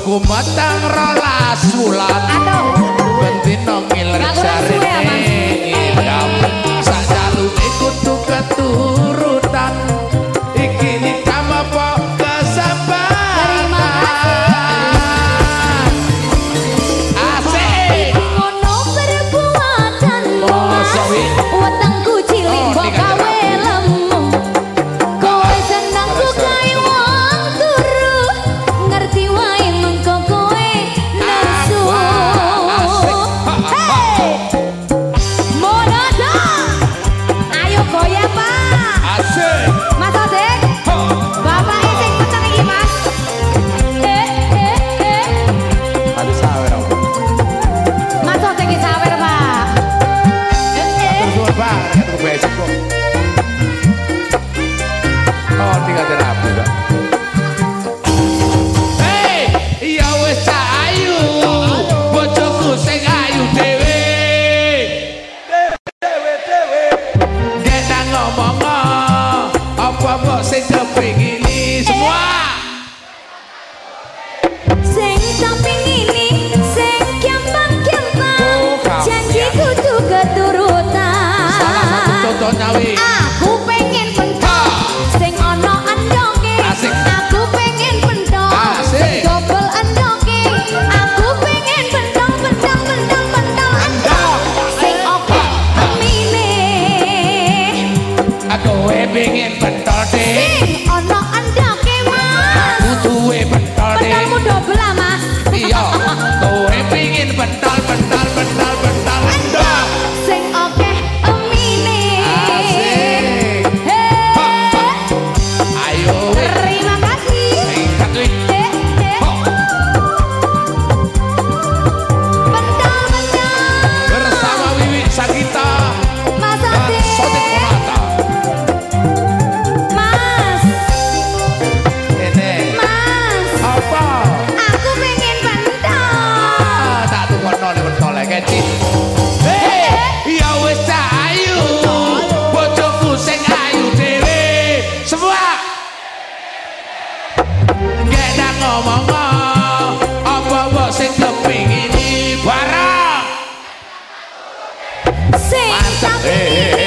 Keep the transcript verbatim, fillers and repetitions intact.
bojoku matang rolas wulan bentino ngiler jarene idam sak jaluke kudu keturutan iki nikah apa kesabaran asik ngono perbuatanmu wetengku cilik mbok gawe lemu kowe seneng ku kae wong turu ngerti wae mengko kowe nesu hey monoda ayo goyang Pak asik Mas Odek Bapak sing pesen iki Mas eh eh eh ada sawer Mas Odek iki sawer Pak eh eh terus Pak ketemu besok kok oh tinggal terapi Pak hei ya wis cak ayu bojoku sing ayu dhewe dhewe dhewe nek nang ngomong apa kok sing kepingini semua sing tak pingini sing gampang-gampang Oh, gampang. janji kudu keturutan salah satu contoh nyawi aku pengen pentok sing ono endoke Asik. aku pengen pentok Asik. double endoke aku pengen pentok pentok pentok pentok endok sing oke amine aku pengen pentol deh sing ono endoke Mas aku duwe pentol deh pentolmu double lah Mas iya kowe pengen pentol pentol pentol pentol endok sing oke amine asik Hei, ayo weh terima kasih singkat weh Eh, eh, bentar-bentar bersama Wiwi Sagita Mas dan Odek Sodik Monata Mas ini Mas apa aku pengen bentar ah tak tukono nek pentol keci hei ya wis cak ayu bojoku sing ayu dhewe semua gek nang ngomong apa kok sing kepingini barang sing mantap tak eh eh